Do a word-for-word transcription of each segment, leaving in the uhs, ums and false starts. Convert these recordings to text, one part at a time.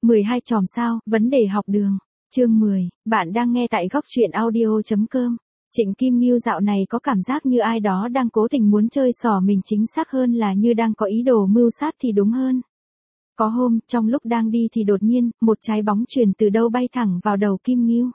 mười hai chòm sao, vấn đề học đường. Chương mười, bạn đang nghe tại góc truyện audio chấm com. Trịnh Kim Ngưu dạo này có cảm giác như ai đó đang cố tình muốn chơi xỏ mình, chính xác hơn là như đang có ý đồ mưu sát thì đúng hơn. Có hôm, trong lúc đang đi thì đột nhiên, một trái bóng truyền từ đâu bay thẳng vào đầu Kim Ngưu.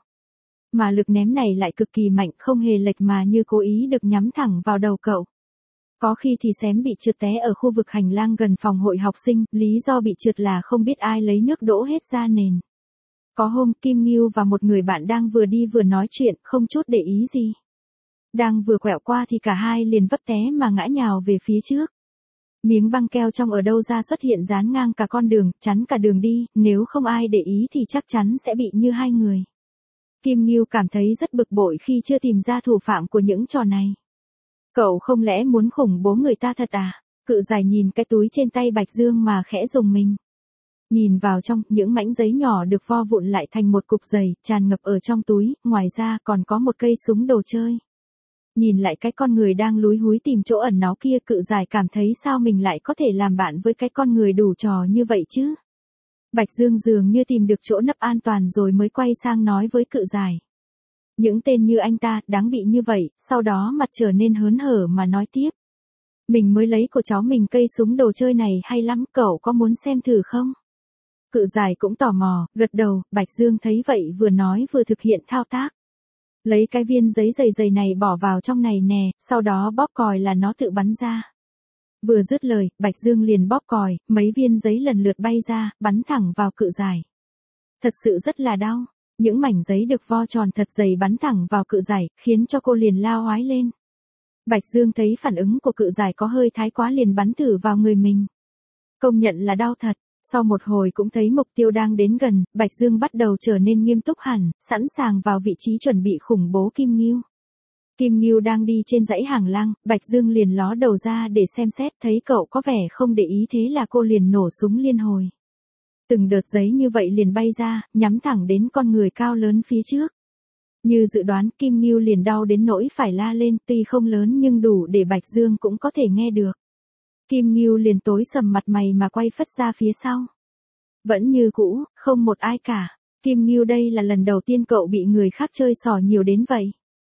Mà lực ném này lại cực kỳ mạnh, không hề lệch mà như cố ý được nhắm thẳng vào đầu cậu. Có khi thì xém bị trượt té ở khu vực hành lang gần phòng hội học sinh, lý do bị trượt là không biết ai lấy nước đổ hết ra nền. Có hôm Kim Ngưu và một người bạn đang vừa đi vừa nói chuyện, không chút để ý gì. Đang vừa quẹo qua thì cả hai liền vấp té mà ngã nhào về phía trước. Miếng băng keo trong ở đâu ra xuất hiện dán ngang cả con đường, chắn cả đường đi, nếu không ai để ý thì chắc chắn sẽ bị như hai người. Kim Ngưu cảm thấy rất bực bội khi chưa tìm ra thủ phạm của những trò này. Cậu không lẽ muốn khủng bố người ta thật à? Cự Giải nhìn cái túi trên tay Bạch Dương mà khẽ rùng mình. Nhìn vào trong, những mảnh giấy nhỏ được vo vụn lại thành một cục dày, tràn ngập ở trong túi, ngoài ra còn có một cây súng đồ chơi. Nhìn lại cái con người đang lúi húi tìm chỗ ẩn náu kia, Cự Giải cảm thấy sao mình lại có thể làm bạn với cái con người đủ trò như vậy chứ? Bạch Dương dường như tìm được chỗ nấp an toàn rồi mới quay sang nói với Cự Giải. Những tên như anh ta, đáng bị như vậy, sau đó mặt trở nên hớn hở mà nói tiếp. Mình mới lấy của cháu mình cây súng đồ chơi này hay lắm, cậu có muốn xem thử không? Cự Giải cũng tò mò, gật đầu. Bạch Dương thấy vậy vừa nói vừa thực hiện thao tác. Lấy cái viên giấy dày dày này bỏ vào trong này nè, sau đó bóp còi là nó tự bắn ra. Vừa dứt lời, Bạch Dương liền bóp còi, mấy viên giấy lần lượt bay ra, bắn thẳng vào Cự Giải. Thật sự rất là đau. Những mảnh giấy được vo tròn thật dày bắn thẳng vào Cự Giải, khiến cho cô liền lao oái lên. Bạch Dương thấy phản ứng của Cự Giải có hơi thái quá liền bắn thử vào người mình. Công nhận là đau thật. Sau một hồi cũng thấy mục tiêu đang đến gần, Bạch Dương bắt đầu trở nên nghiêm túc hẳn, sẵn sàng vào vị trí chuẩn bị khủng bố Kim Ngưu. Kim Ngưu đang đi trên dãy hàng lang, Bạch Dương liền ló đầu ra để xem xét, thấy cậu có vẻ không để ý thế là cô liền nổ súng liên hồi. Từng đợt giấy như vậy liền bay ra, nhắm thẳng đến con người cao lớn phía trước. Như dự đoán, Kim Ngưu liền đau đến nỗi phải la lên, tuy không lớn nhưng đủ để Bạch Dương cũng có thể nghe được. Kim Ngưu liền tối sầm mặt mày mà quay phất ra phía sau. Vẫn như cũ, không một ai cả. Kim Ngưu đây là lần đầu tiên cậu bị người khác chơi xỏ nhiều đến vậy.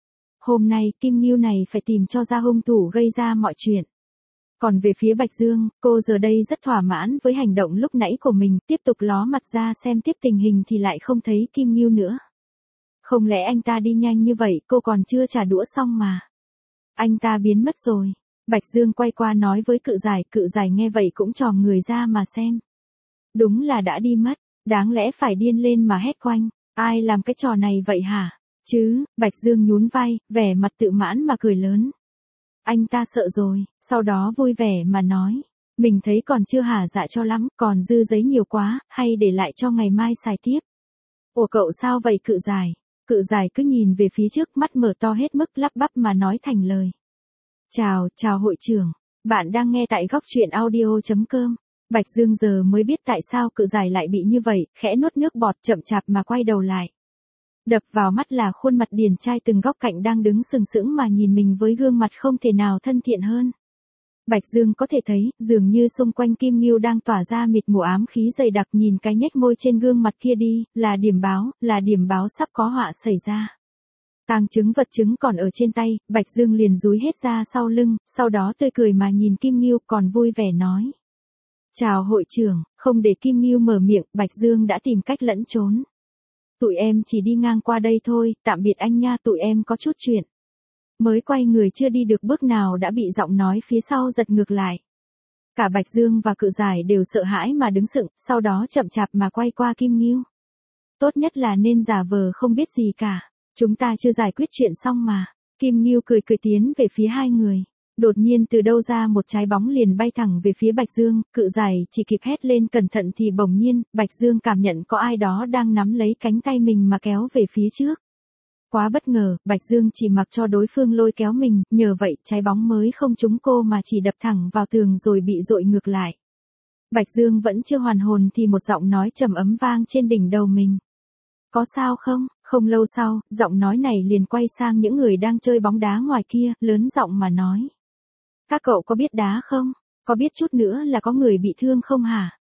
Hôm nay, Kim Ngưu này phải tìm cho ra hung thủ gây ra mọi chuyện. Còn về phía Bạch Dương, cô giờ đây rất thỏa mãn với hành động lúc nãy của mình, tiếp tục ló mặt ra xem tiếp tình hình thì lại không thấy Kim Ngưu nữa. Không lẽ anh ta đi nhanh như vậy, cô còn chưa trả đũa xong mà. Anh ta biến mất rồi. Bạch Dương quay qua nói với Cự Giải, Cự Giải nghe vậy cũng tròn người ra mà xem. Đúng là đã đi mất, đáng lẽ phải điên lên mà hét quanh, ai làm cái trò này vậy hả? Chứ, Bạch Dương nhún vai, vẻ mặt tự mãn mà cười lớn. Anh ta sợ rồi, sau đó vui vẻ mà nói, mình thấy còn chưa hả dạ cho lắm, còn dư giấy nhiều quá, hay để lại cho ngày mai xài tiếp. Ủa cậu sao vậy Cự Giải? Cự Giải cứ nhìn về phía trước, mắt mở to hết mức, lắp bắp mà nói thành lời. Chào, chào hội trưởng, bạn đang nghe tại góc truyện audio chấm com. Bạch Dương giờ mới biết tại sao Cự Giải lại bị như vậy, khẽ nuốt nước bọt chậm chạp mà quay đầu lại. Đập vào mắt là khuôn mặt điển trai từng góc cạnh đang đứng sừng sững mà nhìn mình với gương mặt không thể nào thân thiện hơn. Bạch Dương có thể thấy, dường như xung quanh Kim Ngưu đang tỏa ra mịt mù ám khí dày đặc, nhìn cái nhếch môi trên gương mặt kia đi, là điểm báo, là điểm báo sắp có họa xảy ra. Tàng chứng vật chứng còn ở trên tay, Bạch Dương liền dúi hết ra sau lưng, sau đó tươi cười mà nhìn Kim Ngưu còn vui vẻ nói. Chào hội trưởng, không để Kim Ngưu mở miệng, Bạch Dương đã tìm cách lẫn trốn. Tụi em chỉ đi ngang qua đây thôi, tạm biệt anh nha, tụi em có chút chuyện. Mới quay người chưa đi được bước nào đã bị giọng nói phía sau giật ngược lại. Cả Bạch Dương và Cự Giải đều sợ hãi mà đứng sững, sau đó chậm chạp mà quay qua Kim Ngưu. Tốt nhất là nên giả vờ không biết gì cả. Chúng ta chưa giải quyết chuyện xong mà. Kim Ngưu cười cười tiến về phía hai người. Đột nhiên từ đâu ra một trái bóng liền bay thẳng về phía Bạch Dương, Cự Giải chỉ kịp hét lên cẩn thận thì bỗng nhiên, Bạch Dương cảm nhận có ai đó đang nắm lấy cánh tay mình mà kéo về phía trước. Quá bất ngờ, Bạch Dương chỉ mặc cho đối phương lôi kéo mình, nhờ vậy trái bóng mới không trúng cô mà chỉ đập thẳng vào tường rồi bị dội ngược lại. Bạch Dương vẫn chưa hoàn hồn thì một giọng nói trầm ấm vang trên đỉnh đầu mình. Có sao không? Không lâu sau, giọng nói này liền quay sang những người đang chơi bóng đá ngoài kia, lớn giọng mà nói. Các cậu có biết đá không? Có biết chút nữa là có người bị thương không hả?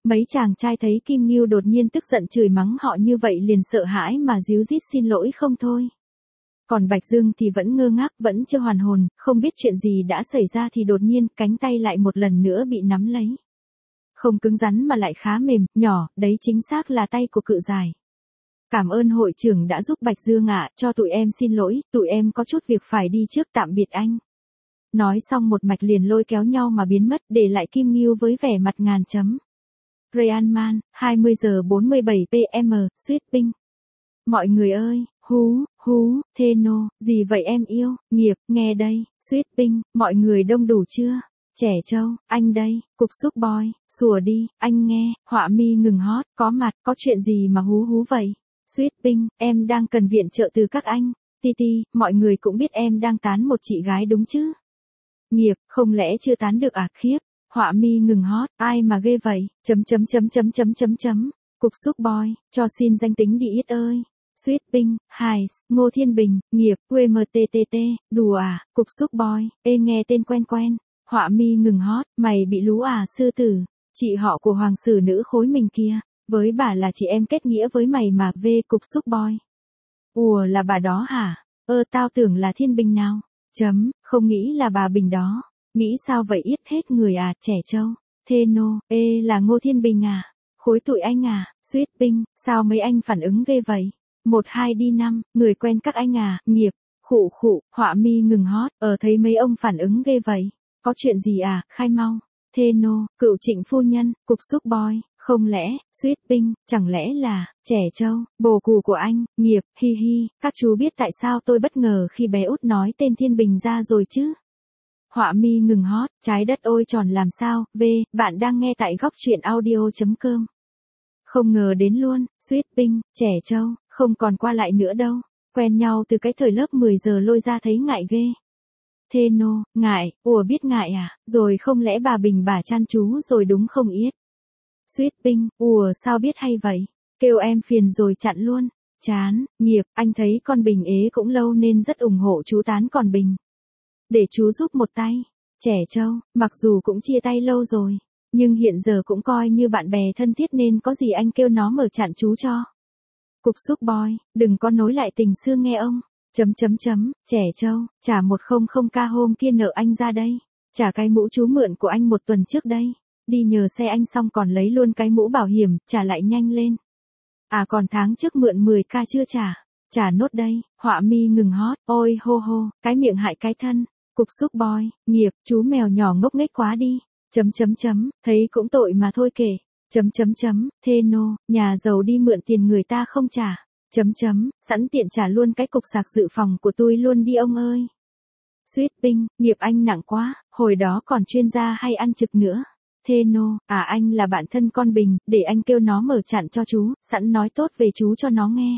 Mấy chàng trai thấy Kim Ngưu đột nhiên tức giận chửi mắng họ như vậy liền sợ hãi mà díu dít xin lỗi không thôi. Còn Bạch Dương thì vẫn ngơ ngác, vẫn chưa hoàn hồn, không biết chuyện gì đã xảy ra thì đột nhiên cánh tay lại một lần nữa bị nắm lấy. Không cứng rắn mà lại khá mềm, nhỏ, đấy chính xác là tay của Cự Giải. Cảm ơn hội trưởng đã giúp Bạch Dương ạ, cho tụi em xin lỗi, tụi em có chút việc phải đi trước, tạm biệt anh. Nói xong một mạch liền lôi kéo nhau mà biến mất, để lại Kim Ngưu với vẻ mặt ngàn chấm. Ryan Man, hai mươi giờ bốn mươi bảy pm, Sweeping. Mọi người ơi, hú, hú, thê nô, gì vậy em yêu, nghiệp, nghe đây, Sweeping, mọi người đông đủ chưa? Trẻ trâu, anh đây, cục xúc boy, sủa đi, anh nghe, họa mi ngừng hót, có mặt, có chuyện gì mà hú hú vậy? Sweeping, em đang cần viện trợ từ các anh. Titi, mọi người cũng biết em đang tán một chị gái đúng chứ? Nghiệp, không lẽ chưa tán được à, khiếp? Họa mi ngừng hót, ai mà ghê vậy? Chấm chấm chấm chấm chấm chấm chấm. Cục xúc boy, cho xin danh tính đi ít ơi. Sweeping, Highs, Ngô Thiên Bình, Nghiệp, quy em tê tê tê, đùa à, cục xúc boy, ê nghe tên quen quen. Họa mi ngừng hót, mày bị lú à sư tử, chị họ của hoàng sử nữ khối mình kia, với bà là chị em kết nghĩa với mày mà, về cục xúc boy. Ủa là bà đó hả? Ơ tao tưởng là Thiên Bình nào. Chấm, không nghĩ là bà Bình đó. Nghĩ sao vậy yết hết người à, trẻ trâu. Thê nô, ê là Ngô Thiên Bình à? Khối tụi anh à, Sweeping, sao mấy anh phản ứng ghê vậy? Một hai đi năm, người quen các anh à, Nghiệp, khụ khụ, họa mi ngừng hót, ở thấy mấy ông phản ứng ghê vậy. Có chuyện gì à, khai mau. Thê nô, cựu Trịnh phu nhân, cục xúc boy, không lẽ, Sweeping, chẳng lẽ là, trẻ trâu, bồ cù của anh, Nghiệp, hi hi, các chú biết tại sao tôi bất ngờ khi bé út nói tên Thiên Bình ra rồi chứ? Họa mi ngừng hót, trái đất ôi tròn làm sao, v, bạn đang nghe tại góc truyện audio.com. Không ngờ đến luôn, Sweeping, trẻ trâu, không còn qua lại nữa đâu, quen nhau từ cái thời lớp mười giờ lôi ra thấy ngại ghê. Thê nô, ngại, ủa biết ngại à, rồi không lẽ bà Bình bà chan chú rồi đúng không yết? Sweeping, ủa sao biết hay vậy, kêu em phiền rồi chặn luôn, chán, Nghiệp, anh thấy con Bình ế cũng lâu nên rất ủng hộ chú tán con Bình. Để chú giúp một tay, trẻ trâu, mặc dù cũng chia tay lâu rồi, nhưng hiện giờ cũng coi như bạn bè thân thiết nên có gì anh kêu nó mở chặn chú cho. Cục xúc boy, đừng có nối lại tình xưa nghe ông. Chấm chấm chấm, trẻ trâu, trả một không không k hôm kia nợ anh ra đây. Trả cái mũ chú mượn của anh một tuần trước đây. Đi nhờ xe anh xong còn lấy luôn cái mũ bảo hiểm, trả lại nhanh lên. À còn tháng trước mượn mười k chưa trả. Trả nốt đây, họa mi ngừng hót, ôi hô hô, cái miệng hại cái thân. Cục xúc boy, Nghiệp, chú mèo nhỏ ngốc nghếch quá đi. Chấm chấm chấm, thấy cũng tội mà thôi kể. Chấm chấm chấm, thê nô, nhà giàu đi mượn tiền người ta không trả. Chấm chấm, sẵn tiện trả luôn cái cục sạc dự phòng của tôi luôn đi ông ơi. Sweeping, Nghiệp anh nặng quá, hồi đó còn chuyên gia hay ăn trực nữa. Thê nô, à anh là bạn thân con Bình, để anh kêu nó mở chặn cho chú, sẵn nói tốt về chú cho nó nghe.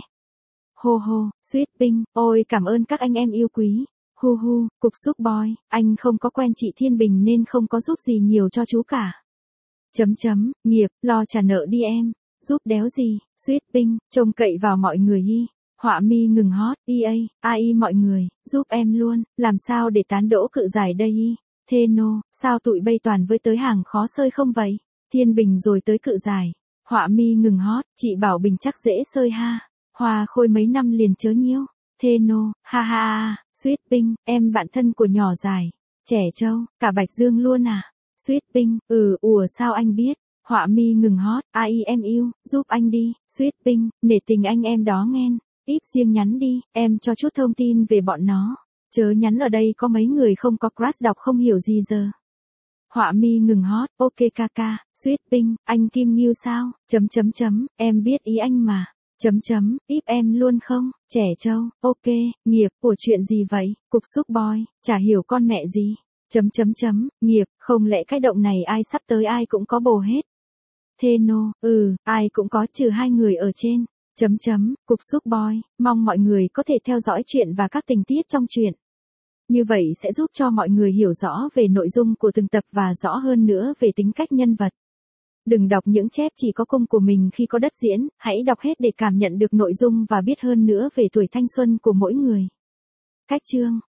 Hô hô, Sweeping, ôi cảm ơn các anh em yêu quý. Hu hu, cục xúc boy, anh không có quen chị Thiên Bình nên không có giúp gì nhiều cho chú cả. Chấm chấm, Nghiệp, lo trả nợ đi em. Giúp đéo gì, Sweeping, trông cậy vào mọi người y. Họa mi ngừng hót, ea, ai mọi người, giúp em luôn, làm sao để tán đỗ Cự Giải đây y. Thê nô, sao tụi bây toàn với tới hàng khó sơi không vậy? Thiên Bình rồi tới Cự Giải. Họa mi ngừng hót, chị bảo Bình chắc dễ sơi ha. Hoa khôi mấy năm liền chớ nhiêu. Thê nô, ha ha ha, Sweeping, em bạn thân của nhỏ Giải. Trẻ trâu, cả Bạch Dương luôn à? Sweeping, ừ, ủa sao anh biết? Họa mi ngừng hót, ai em yêu, giúp anh đi, Sweeping, nể tình anh em đó nghen, íp riêng nhắn đi, em cho chút thông tin về bọn nó, chớ nhắn ở đây có mấy người không có crush đọc không hiểu gì giờ. Họa mi ngừng hót, ok kaka, Sweeping, anh Kim Ngưu sao, chấm chấm chấm, em biết ý anh mà, chấm chấm, íp em luôn không, trẻ trâu, ok, Nghiệp, của chuyện gì vậy, cục xúc boy, chả hiểu con mẹ gì, chấm chấm chấm, Nghiệp, không lẽ cái động này ai sắp tới ai cũng có bồ hết. Thê nô, ừ, ai cũng có trừ hai người ở trên. Chấm chấm, cục xúc boy, mong mọi người có thể theo dõi chuyện và các tình tiết trong truyện. Như vậy sẽ giúp cho mọi người hiểu rõ về nội dung của từng tập và rõ hơn nữa về tính cách nhân vật. Đừng đọc những chép chỉ có cung của mình khi có đất diễn, hãy đọc hết để cảm nhận được nội dung và biết hơn nữa về tuổi thanh xuân của mỗi người. Cách chương